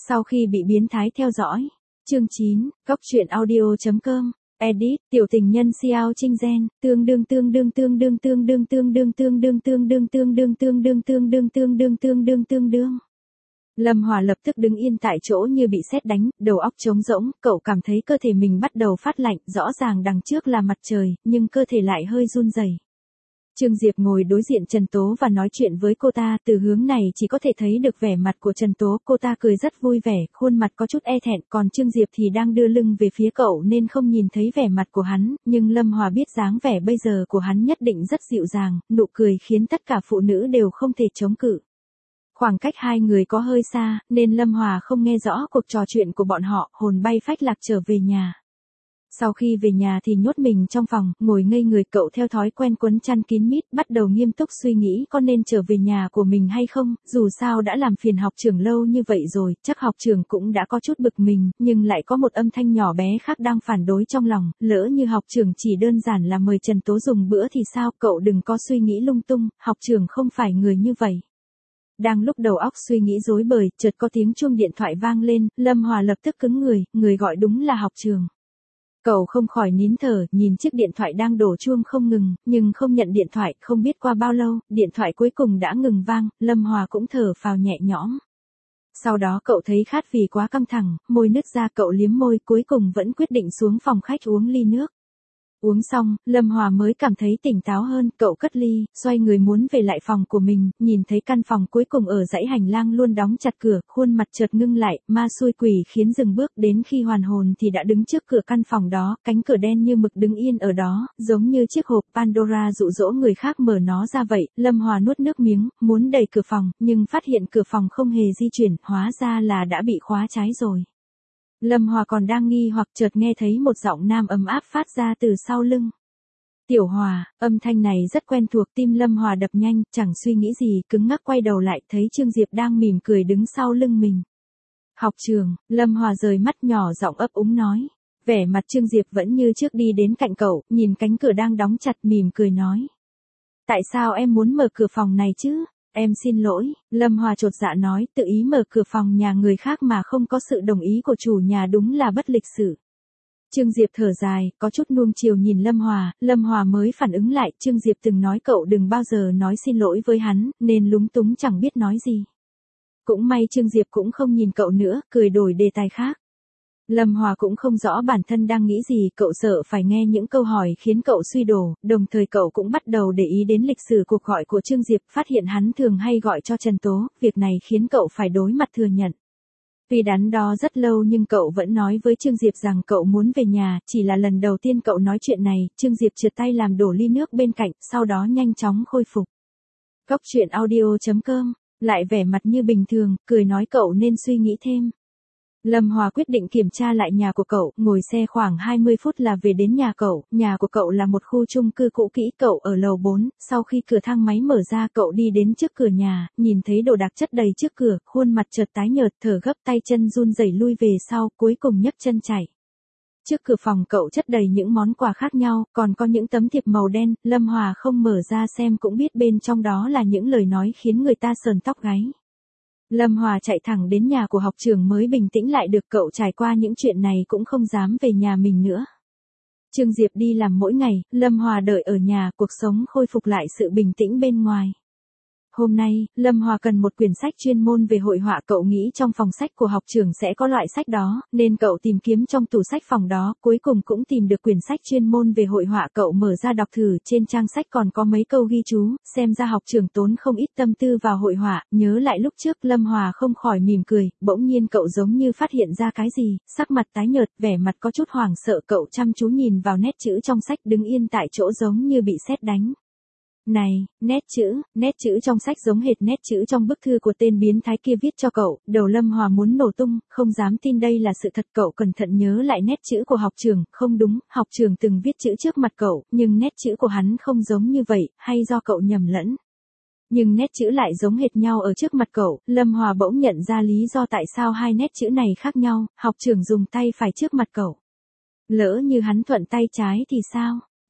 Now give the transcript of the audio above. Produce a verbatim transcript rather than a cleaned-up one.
Sau khi bị biến thái theo dõi. Chương chín, Cốc truyện audio chấm com. Edit, tiểu tình nhân Xiao Trinh Gen, tương đương tương đương tương đương tương đương tương đương tương đương tương đương tương đương tương đương tương đương tương đương tương đương tương đương. Lâm Hòa lập tức đứng yên tại chỗ như bị sét đánh, đầu óc trống rỗng, cậu cảm thấy cơ thể mình bắt đầu phát lạnh, rõ ràng đằng trước là mặt trời, nhưng cơ thể lại hơi run rẩy. Trương Diệp ngồi đối diện Trần Tố và nói chuyện với cô ta, từ hướng này chỉ có thể thấy được vẻ mặt của Trần Tố, cô ta cười rất vui vẻ, khuôn mặt có chút e thẹn, còn Trương Diệp thì đang đưa lưng về phía cậu nên không nhìn thấy vẻ mặt của hắn, nhưng Lâm Hòa biết dáng vẻ bây giờ của hắn nhất định rất dịu dàng, nụ cười khiến tất cả phụ nữ đều không thể chống cự. Khoảng cách hai người có hơi xa, nên Lâm Hòa không nghe rõ cuộc trò chuyện của bọn họ, hồn bay phách lạc trở về nhà. Sau khi về nhà thì nhốt mình trong phòng, ngồi ngây người, cậu theo thói quen quấn chăn kín mít, bắt đầu nghiêm túc suy nghĩ có nên trở về nhà của mình hay không, dù sao đã làm phiền học trưởng lâu như vậy rồi, chắc học trưởng cũng đã có chút bực mình, nhưng lại có một âm thanh nhỏ bé khác đang phản đối trong lòng, lỡ như học trưởng chỉ đơn giản là mời Trần Tố dùng bữa thì sao, cậu đừng có suy nghĩ lung tung, học trưởng không phải người như vậy. Đang lúc đầu óc suy nghĩ rối bời, chợt có tiếng chuông điện thoại vang lên, Lâm Hòa lập tức cứng người, người gọi đúng là học trưởng. Cậu không khỏi nín thở, nhìn chiếc điện thoại đang đổ chuông không ngừng, nhưng không nhận điện thoại, không biết qua bao lâu, điện thoại cuối cùng đã ngừng vang, Lâm Hòa cũng thở phào nhẹ nhõm. Sau đó cậu thấy khát vì quá căng thẳng, môi nứt ra, cậu liếm môi, cuối cùng vẫn quyết định xuống phòng khách uống ly nước. Uống xong, Lâm Hòa mới cảm thấy tỉnh táo hơn, cậu cất ly, xoay người muốn về lại phòng của mình, nhìn thấy căn phòng cuối cùng ở dãy hành lang luôn đóng chặt cửa, khuôn mặt chợt ngưng lại, ma xui quỷ khiến dừng bước, đến khi hoàn hồn thì đã đứng trước cửa căn phòng đó, cánh cửa đen như mực đứng yên ở đó, giống như chiếc hộp Pandora dụ dỗ người khác mở nó ra vậy. Lâm Hòa nuốt nước miếng, muốn đẩy cửa phòng, nhưng phát hiện cửa phòng không hề di chuyển, hóa ra là đã bị khóa trái rồi. Lâm Hòa còn đang nghi hoặc chợt nghe thấy một giọng nam ấm áp phát ra từ sau lưng. Tiểu Hòa, âm thanh này rất quen thuộc, tim Lâm Hòa đập nhanh, chẳng suy nghĩ gì, cứng ngắc quay đầu lại, thấy Trương Diệp đang mỉm cười đứng sau lưng mình. Học trường, Lâm Hòa rời mắt nhỏ giọng ấp úng nói. Vẻ mặt Trương Diệp vẫn như trước đi đến cạnh cậu, nhìn cánh cửa đang đóng chặt mỉm cười nói. Tại sao em muốn mở cửa phòng này chứ? Em xin lỗi, Lâm Hòa chột dạ nói, tự ý mở cửa phòng nhà người khác mà không có sự đồng ý của chủ nhà đúng là bất lịch sự. Trương Diệp thở dài, có chút nuông chiều nhìn Lâm Hòa, Lâm Hòa mới phản ứng lại, Trương Diệp từng nói cậu đừng bao giờ nói xin lỗi với hắn, nên lúng túng chẳng biết nói gì. Cũng may Trương Diệp cũng không nhìn cậu nữa, cười đổi đề tài khác. Lâm Hòa cũng không rõ bản thân đang nghĩ gì, cậu sợ phải nghe những câu hỏi khiến cậu suy đổ, đồng thời cậu cũng bắt đầu để ý đến lịch sử cuộc gọi của Trương Diệp, phát hiện hắn thường hay gọi cho Trần Tố, việc này khiến cậu phải đối mặt thừa nhận. Tuy đắn đo rất lâu nhưng cậu vẫn nói với Trương Diệp rằng cậu muốn về nhà, chỉ là lần đầu tiên cậu nói chuyện này, Trương Diệp trượt tay làm đổ ly nước bên cạnh, sau đó nhanh chóng khôi phục. Cốc truyện audio chấm com, lại vẻ mặt như bình thường, cười nói cậu nên suy nghĩ thêm. Lâm Hòa quyết định kiểm tra lại nhà của cậu, ngồi xe khoảng hai mươi phút là về đến nhà cậu, nhà của cậu là một khu chung cư cũ kỹ, cậu ở lầu bốn, sau khi cửa thang máy mở ra cậu đi đến trước cửa nhà, nhìn thấy đồ đạc chất đầy trước cửa, khuôn mặt chợt tái nhợt, thở gấp, tay chân run rẩy lui về sau, cuối cùng nhấc chân chạy. Trước cửa phòng cậu chất đầy những món quà khác nhau, còn có những tấm thiệp màu đen, Lâm Hòa không mở ra xem cũng biết bên trong đó là những lời nói khiến người ta sờn tóc gáy. Lâm Hòa chạy thẳng đến nhà của học trưởng mới bình tĩnh lại được, cậu trải qua những chuyện này cũng không dám về nhà mình nữa. Trương Diệp đi làm mỗi ngày, Lâm Hòa đợi ở nhà, cuộc sống khôi phục lại sự bình tĩnh bên ngoài. Hôm nay, Lâm Hòa cần một quyển sách chuyên môn về hội họa, cậu nghĩ trong phòng sách của học trưởng sẽ có loại sách đó, nên cậu tìm kiếm trong tủ sách phòng đó, cuối cùng cũng tìm được quyển sách chuyên môn về hội họa, cậu mở ra đọc thử, trên trang sách còn có mấy câu ghi chú, xem ra học trưởng tốn không ít tâm tư vào hội họa, nhớ lại lúc trước Lâm Hòa không khỏi mỉm cười, bỗng nhiên cậu giống như phát hiện ra cái gì, sắc mặt tái nhợt, vẻ mặt có chút hoảng sợ, cậu chăm chú nhìn vào nét chữ trong sách, đứng yên tại chỗ giống như bị sét đánh. Này, nét chữ, nét chữ trong sách giống hệt nét chữ trong bức thư của tên biến thái kia viết cho cậu, đầu Lâm Hòa muốn nổ tung, không dám tin đây là sự thật, cậu cẩn thận nhớ lại nét chữ của học trưởng, không đúng, học trưởng từng viết chữ trước mặt cậu, nhưng nét chữ của hắn không giống như vậy, hay do cậu nhầm lẫn. Nhưng nét chữ lại giống hệt nhau ở trước mặt cậu, Lâm Hòa bỗng nhận ra lý do tại sao hai nét chữ này khác nhau, học trưởng dùng tay phải trước mặt cậu. Lỡ như hắn thuận tay trái thì sao?